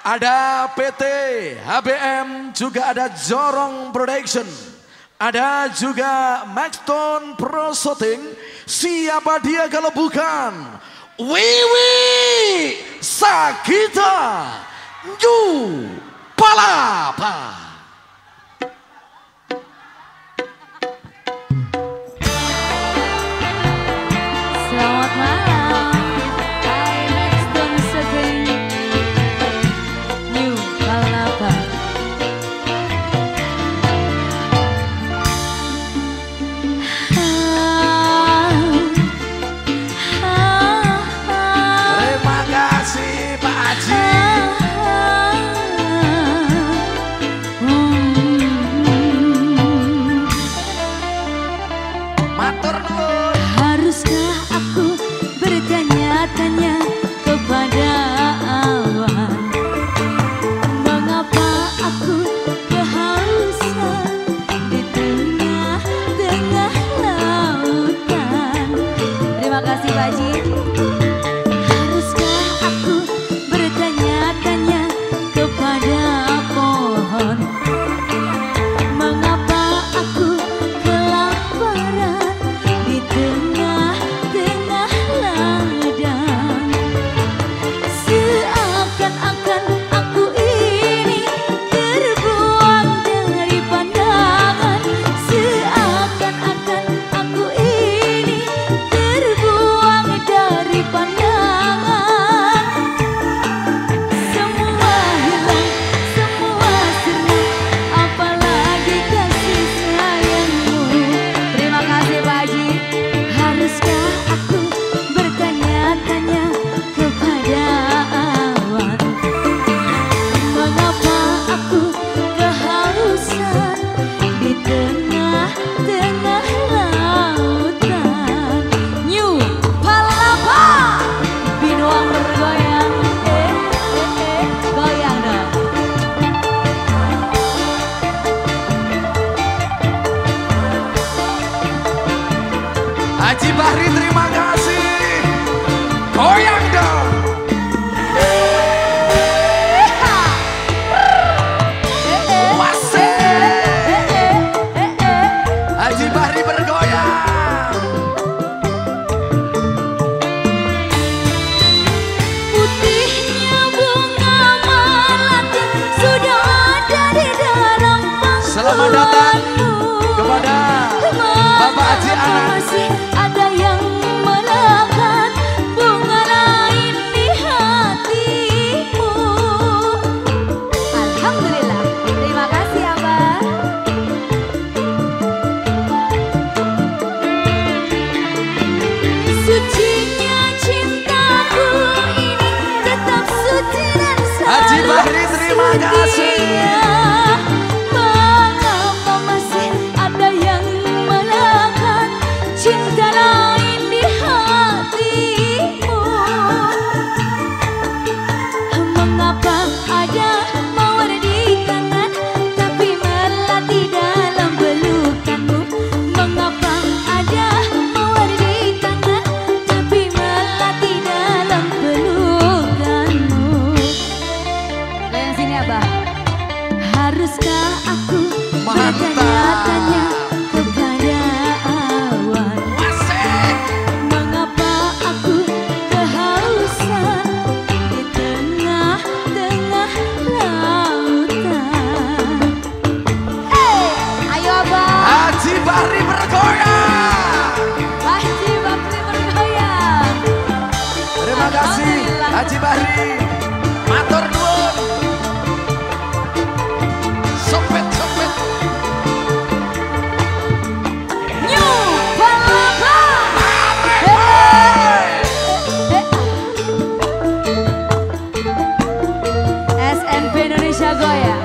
Ada PT HBM, juga ada Jorong Production. Ada juga Maxton Pro Shooting. Siapa dia kalau bukan Wiwi Sagita New Palapa. Selamat malam, hai Maxton Shooting New Palapa. Terima kasih Pak Haji. Matur nuwun. Haruskah aku bertanya-tanya kepada awan, mengapa aku kehausan di tengah-tengah lautan? Terima kasih Pak Haji. Haruskah aku bertanya-tanya kepada pohon, mengapa aku kelaparan di tengah-tengah ladang? Seakan-akan aku ini terbuang dari pandangan, seakan-akan aku ini terbuang dari pandangan. Semua hilang, semua serang, apalagi kasih sayangmu. Terima kasih Pak Haji. Haruskah aku bertanya-tanya kepada awan, mengapa aku kehausan di tengah-tengah lautan? New Palapa, binuang bergoyang, goyang dong. Haji Bahri, terima kasih. Goyang dong. Haji Bahri bergoyang. Putihnya bunga melati sudah ada di dalam pangkuanmu. Selamat datang kepada Bapak Haji Anan. Masih ada yang melekat bunga lain di hatimu. Alhamdulillah, terima kasih Abah. Sucinya cintaku ini tetap suci dan Haji selalu Bahri, terima kasih. setia. Mengapa masih ada yang melekat cinta lain di hatimu? Mengapa ada mawar di tangan tapi melati dalam pelukanmu? Mengapa ada mawar di tangan tapi melati dalam pelukanmu? Goyang sini Abah. Haruskah aku bertanya-tanya kepada awan, Asik. mengapa aku kehausan di tengah-tengah lautan? Ayo Abah, Haji Bahri bergoyang. Haji Bakri bergoyang. Terima kasih Haji Bahri. Matur nuwun. Sopet. New Palapa. SNP Indonesia goyang.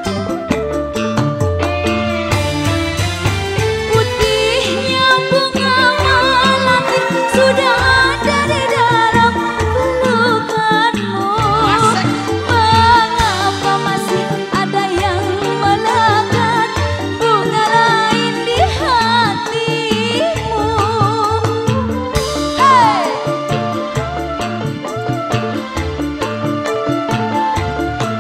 Putihnya bunga melati sudah ada di dalam pelukanmu. Mengapa masih ada yang melekat bunga lain di hatimu? Hey!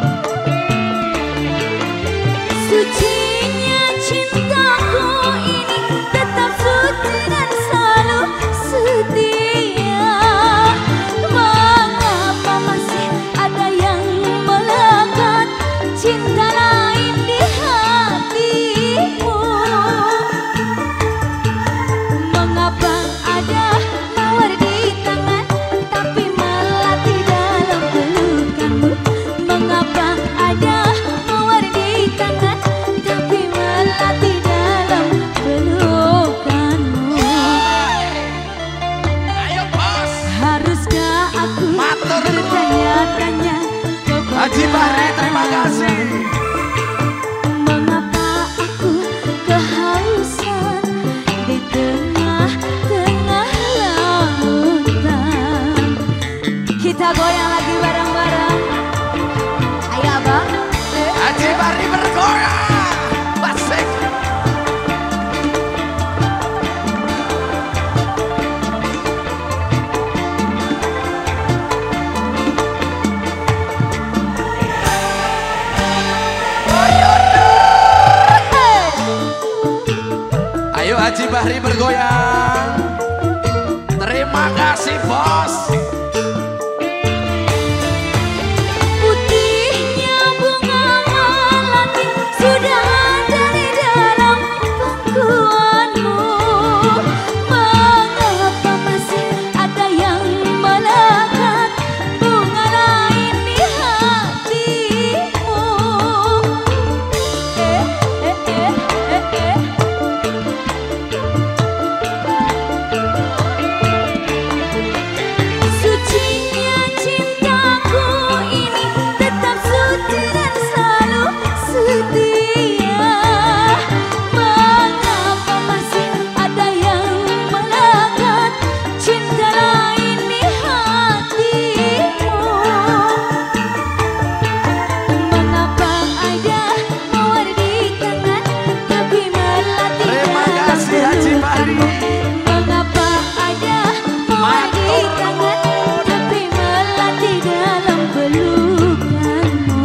Haji Bahri bergoyang. Terima kasih bos. Putihnya bunga melati sudah ada di dalam pangkuanmu. Mengapa masih ada yang melekat bunga lain di hatimu? Sucinya cintaku ini tetap suci dan selalu setia. Mengapa masih ada yang melekat cinta lain di hatimu? Mengapa ada mawar di tangan tapi melati Terima dalam kasih Haji Bahri. Mengapa ada mawar di tangan tapi melati dalam pelukanmu?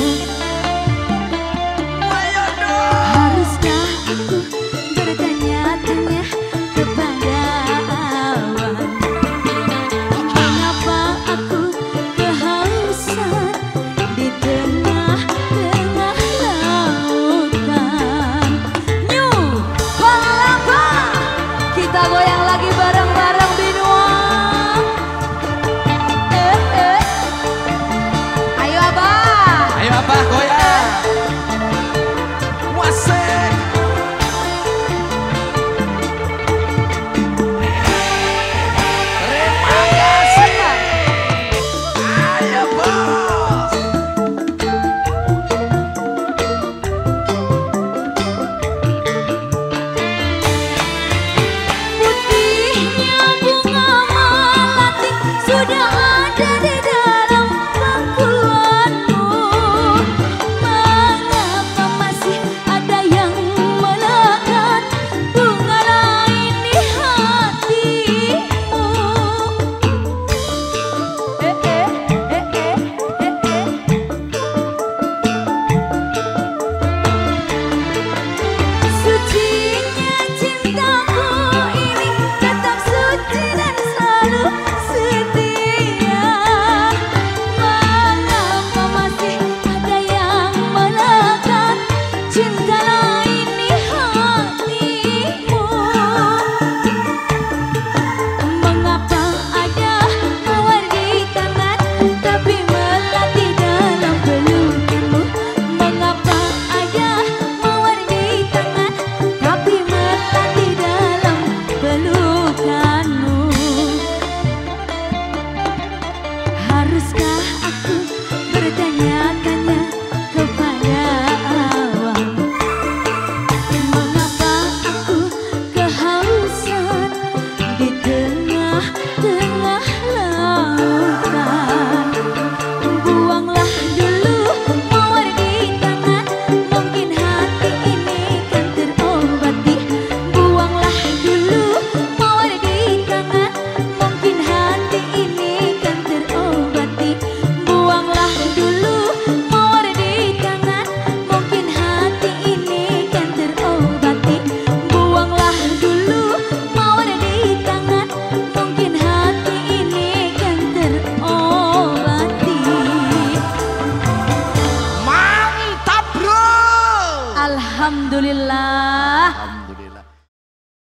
Haruskah aku bertanya-tanya kepada awan? Mengapa aku kehausan di tengah-tengah lautan? New Palapa, kita goyang lagi bareng-bareng Binua. Ayo abah. Ayo abah goyang. Wasek. Terima kasih. Ayo bos. Putihnya bunga melati sudah ada di dalam pangkuanmu. Mengapa masih ada yang melekat bunga lain di hatimu? Sucinya cintaku ini tetap suci dan selalu setia. Mengapa masih ada yang melekat cinta lain di hatimu? Mengapa ada mawar di tangan tapi melati dalam pelukanmu? Mengapa ada mawar di tangan tapi melati dalam pelukanmu? Haruskah aku bertanya-tanya kepada awan? Mengapa aku kehausan di tengah-tengah lautan? Buanglah dulu mawar di tangan, mungkin hati ini kan terobati. Buanglah dulu mawar di tangan, mungkin hati ini kan terobati. Buanglah dulu mawar di tangan, mungkin hati ini kan terobati. Buanglah dulu mawar di tangan, mungkin hati ini kan terobati. Mantap bro. Alhamdulillah.